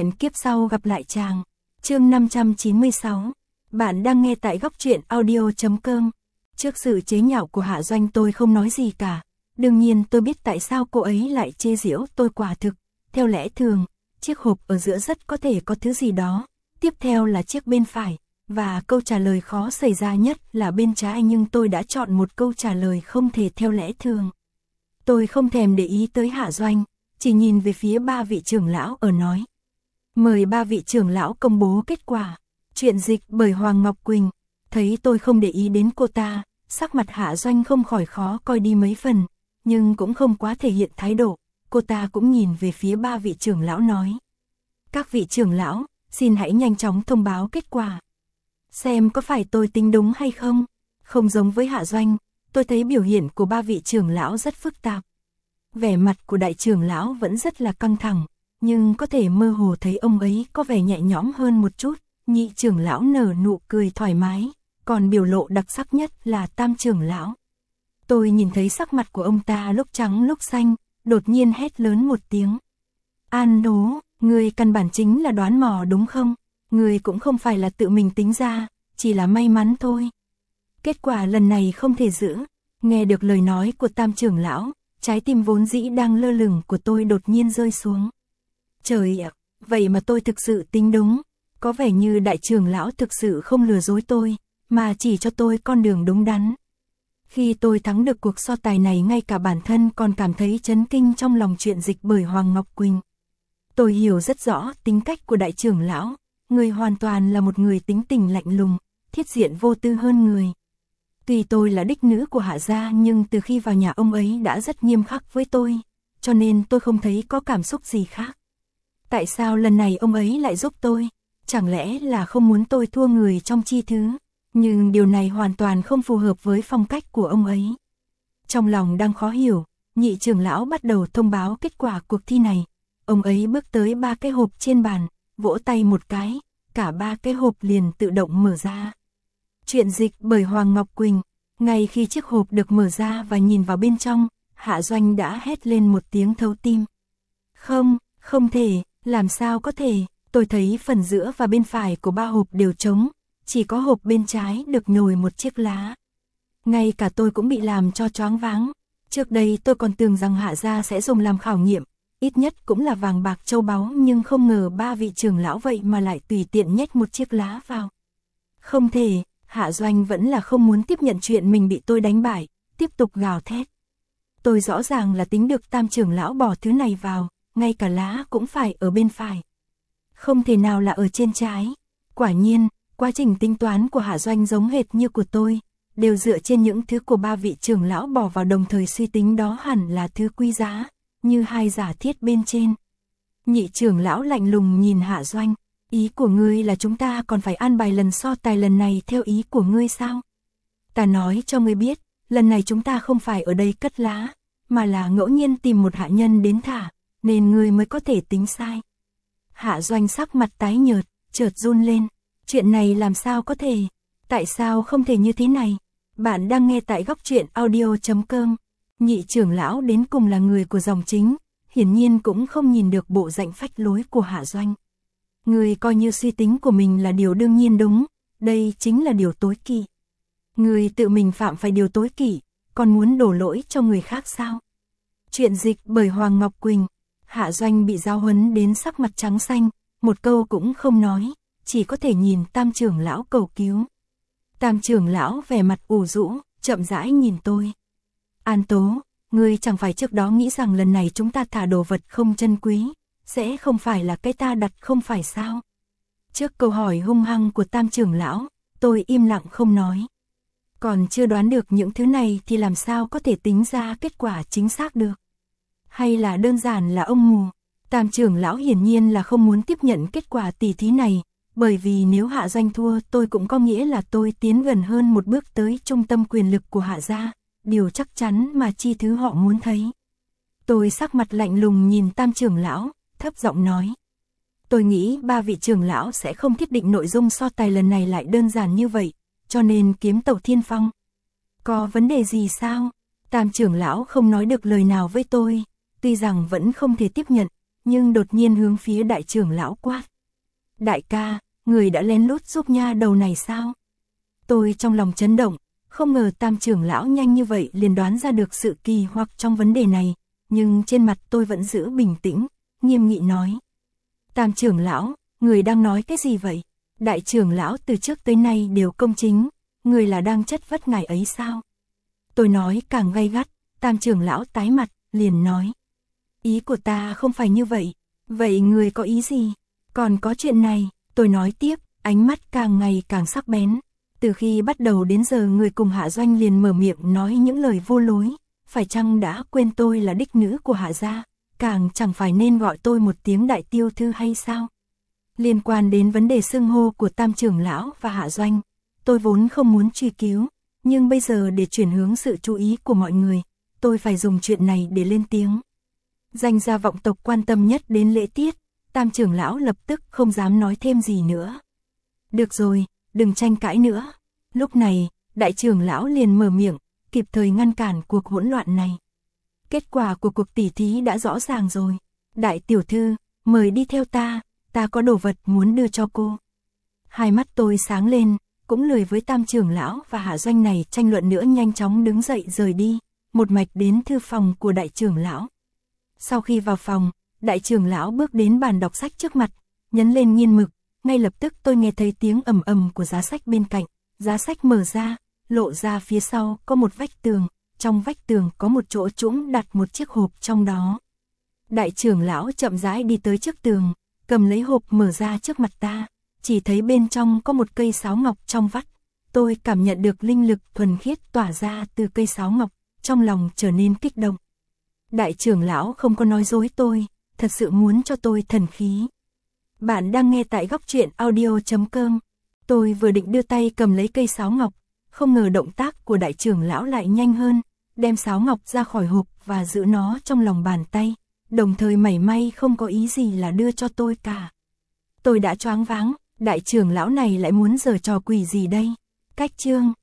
Hẹn kiếp sau gặp lại chàng. Chương 596. Bạn đang nghe tại góc truyện audio.com. Trước sự chế nhạo của Hạ Doanh tôi không nói gì cả. Đương nhiên tôi biết tại sao cô ấy lại chê giễu tôi quả thực. Theo lẽ thường, chiếc hộp ở giữa rất có thể có thứ gì đó. Tiếp theo là chiếc bên phải. Và câu trả lời khó xảy ra nhất là bên trái, nhưng tôi đã chọn một câu trả lời không thể theo lẽ thường. Tôi không thèm để ý tới Hạ Doanh, chỉ nhìn về phía ba vị trưởng lão ở nói. Mời ba vị trưởng lão công bố kết quả. Truyện dịch bởi Hoàng Ngọc Quỳnh. Thấy tôi không để ý đến cô ta, sắc mặt Hạ Doanh không khỏi khó coi đi mấy phần, nhưng cũng không quá thể hiện thái độ. Cô ta cũng nhìn về phía ba vị trưởng lão nói. Các vị trưởng lão, xin hãy nhanh chóng thông báo kết quả. Xem có phải tôi tính đúng hay không? Không giống với Hạ Doanh, tôi thấy biểu hiện của ba vị trưởng lão rất phức tạp. Vẻ mặt của đại trưởng lão vẫn rất là căng thẳng, nhưng có thể mơ hồ thấy ông ấy có vẻ nhẹ nhõm hơn một chút. Nhị trưởng lão nở nụ cười thoải mái, còn biểu lộ đặc sắc nhất là tam trưởng lão. Tôi nhìn thấy sắc mặt của ông ta lúc trắng lúc xanh, đột nhiên hét lớn một tiếng. An Đố, người căn bản chính là đoán mò đúng không? Người cũng không phải là tự mình tính ra, chỉ là may mắn thôi. Kết quả lần này không thể giữ. Nghe được lời nói của tam trưởng lão, trái tim vốn dĩ đang lơ lửng của tôi đột nhiên rơi xuống. Trời ạ, vậy mà tôi thực sự tính đúng. Có vẻ như đại trưởng lão thực sự không lừa dối tôi, mà chỉ cho tôi con đường đúng đắn. Khi tôi thắng được cuộc so tài này, ngay cả bản thân còn cảm thấy chấn kinh trong lòng. Truyện dịch bởi Hoàng Ngọc Quỳnh. Tôi hiểu rất rõ tính cách của đại trưởng lão, người hoàn toàn là một người tính tình lạnh lùng, thiết diện vô tư hơn người. Tuy tôi là đích nữ của Hạ gia, nhưng từ khi vào nhà ông ấy đã rất nghiêm khắc với tôi, cho nên tôi không thấy có cảm xúc gì khác. Tại sao lần này ông ấy lại giúp tôi? Chẳng lẽ là không muốn tôi thua người trong chi thứ? Nhưng điều này hoàn toàn không phù hợp với phong cách của ông ấy. Trong lòng đang khó hiểu, nhị trưởng lão bắt đầu thông báo kết quả cuộc thi này. Ông ấy bước tới ba cái hộp trên bàn, vỗ tay một cái, cả ba cái hộp liền tự động mở ra. Truyện dịch bởi Hoàng Ngọc Quỳnh. Ngay khi chiếc hộp được mở ra và nhìn vào bên trong, Hạ Doanh đã hét lên một tiếng thấu tim. Không thể, làm sao có thể? Tôi thấy phần giữa và bên phải của ba hộp đều trống, chỉ có hộp bên trái được nhồi một chiếc lá. Ngay cả tôi cũng bị làm cho choáng váng. Trước đây tôi còn tưởng rằng Hạ gia sẽ dùng làm khảo nghiệm, ít nhất cũng là vàng bạc châu báu, nhưng không ngờ ba vị trưởng lão vậy mà lại tùy tiện nhét một chiếc lá vào. Không thể, Hạ Doanh vẫn là không muốn tiếp nhận chuyện mình bị tôi đánh bại, tiếp tục gào thét. Tôi rõ ràng là tính được tam trưởng lão bỏ thứ này vào, ngay cả lá cũng phải ở bên phải. Không thể nào là ở trên trái. Quả nhiên, quá trình tính toán của Hạ Doanh giống hệt như của tôi, đều dựa trên những thứ của ba vị trưởng lão bỏ vào, đồng thời suy tính đó hẳn là thứ quý giá, như hai giả thiết bên trên. Nhị trưởng lão lạnh lùng nhìn Hạ Doanh. Ý của ngươi là chúng ta còn phải an bài lần so tài lần này theo ý của ngươi sao? Ta nói cho ngươi biết, lần này chúng ta không phải ở đây cất lá, mà là ngẫu nhiên tìm một hạ nhân đến thả, nên ngươi mới có thể tính sai. Hạ Doanh sắc mặt tái nhợt, chợt run lên. Chuyện này làm sao có thể? Tại sao không thể như thế này? Bạn đang nghe tại góc truyện audio.com. Nhị trưởng lão đến cùng là người của dòng chính, hiển nhiên cũng không nhìn được bộ dạng phách lối của Hạ Doanh. Người coi như suy tính của mình là điều đương nhiên đúng, đây chính là điều tối kỵ. Người tự mình phạm phải điều tối kỵ, còn muốn đổ lỗi cho người khác sao? Truyện dịch bởi Hoàng Ngọc Quỳnh. Hạ Doanh bị giáo huấn đến sắc mặt trắng xanh, một câu cũng không nói, chỉ có thể nhìn tam trưởng lão cầu cứu. Tam trưởng lão vẻ mặt ủ rũ, chậm rãi nhìn tôi. An Tố, ngươi chẳng phải trước đó nghĩ rằng lần này chúng ta thả đồ vật không chân quý, sẽ không phải là cái ta đặt không phải sao? Trước câu hỏi hung hăng của tam trưởng lão, tôi im lặng không nói. Còn chưa đoán được những thứ này thì làm sao có thể tính ra kết quả chính xác được? Hay là đơn giản là ông mù? Tam trưởng lão hiển nhiên là không muốn tiếp nhận kết quả tỷ thí này, bởi vì nếu Hạ Doanh thua tôi cũng có nghĩa là tôi tiến gần hơn một bước tới trung tâm quyền lực của Hạ gia, điều chắc chắn mà chi thứ họ muốn thấy. Tôi sắc mặt lạnh lùng nhìn tam trưởng lão, thấp giọng nói. Tôi nghĩ ba vị trưởng lão sẽ không thiết định nội dung so tài lần này lại đơn giản như vậy, cho nên kiếm tàu thiên phong. Có vấn đề gì sao? Tam trưởng lão không nói được lời nào với tôi, tuy rằng vẫn không thể tiếp nhận, nhưng đột nhiên hướng phía đại trưởng lão quát. Đại ca, người đã lén lút giúp nha đầu này sao? Tôi trong lòng chấn động, không ngờ Tam trưởng lão nhanh như vậy liền đoán ra được sự kỳ hoặc trong vấn đề này, nhưng trên mặt tôi vẫn giữ bình tĩnh, nghiêm nghị nói. Tam trưởng lão, người đang nói cái gì vậy? Đại trưởng lão từ trước tới nay đều công chính, người là đang chất vấn ngài ấy sao? Tôi nói càng gay gắt, Tam trưởng lão tái mặt, liền nói. Ý của ta không phải như vậy, vậy người có ý gì? Còn có chuyện này, tôi nói tiếp, ánh mắt càng ngày càng sắc bén. Từ khi bắt đầu đến giờ người cùng Hạ Doanh liền mở miệng nói những lời vô lối, phải chăng đã quên tôi là đích nữ của Hạ gia, càng chẳng phải nên gọi tôi một tiếng đại tiêu thư hay sao? Liên quan đến vấn đề xưng hô của Tam trưởng lão và Hạ Doanh, tôi vốn không muốn truy cứu, nhưng bây giờ để chuyển hướng sự chú ý của mọi người, tôi phải dùng chuyện này để lên tiếng. Danh gia vọng tộc quan tâm nhất đến lễ tiết, Tam trưởng lão lập tức không dám nói thêm gì nữa. Được rồi, đừng tranh cãi nữa. Lúc này, đại trưởng lão liền mở miệng, kịp thời ngăn cản cuộc hỗn loạn này. Kết quả của cuộc tỉ thí đã rõ ràng rồi. Đại tiểu thư, mời đi theo ta có đồ vật muốn đưa cho cô. Hai mắt tôi sáng lên, cũng lười với Tam trưởng lão và Hạ Doanh này tranh luận nữa, nhanh chóng đứng dậy rời đi, một mạch đến thư phòng của đại trưởng lão. Sau khi vào phòng, đại trưởng lão bước đến bàn đọc sách trước mặt, nhấn lên nghiên mực, ngay lập tức tôi nghe thấy tiếng ầm ầm của giá sách bên cạnh, giá sách mở ra, lộ ra phía sau có một vách tường, trong vách tường có một chỗ trũng đặt một chiếc hộp trong đó. Đại trưởng lão chậm rãi đi tới trước tường, cầm lấy hộp mở ra trước mặt ta, chỉ thấy bên trong có một cây sáo ngọc trong vắt. Tôi cảm nhận được linh lực thuần khiết tỏa ra từ cây sáo ngọc, trong lòng trở nên kích động. Đại trưởng lão không có nói dối tôi, thật sự muốn cho tôi thần khí. Bạn đang nghe tại góc truyện audio.com. Tôi vừa định đưa tay cầm lấy cây sáo ngọc, không ngờ động tác của đại trưởng lão lại nhanh hơn, đem sáo ngọc ra khỏi hộp và giữ nó trong lòng bàn tay, đồng thời mảy may không có ý gì là đưa cho tôi cả. Tôi đã choáng váng, đại trưởng lão này lại muốn giở trò quỷ gì đây? Cách chương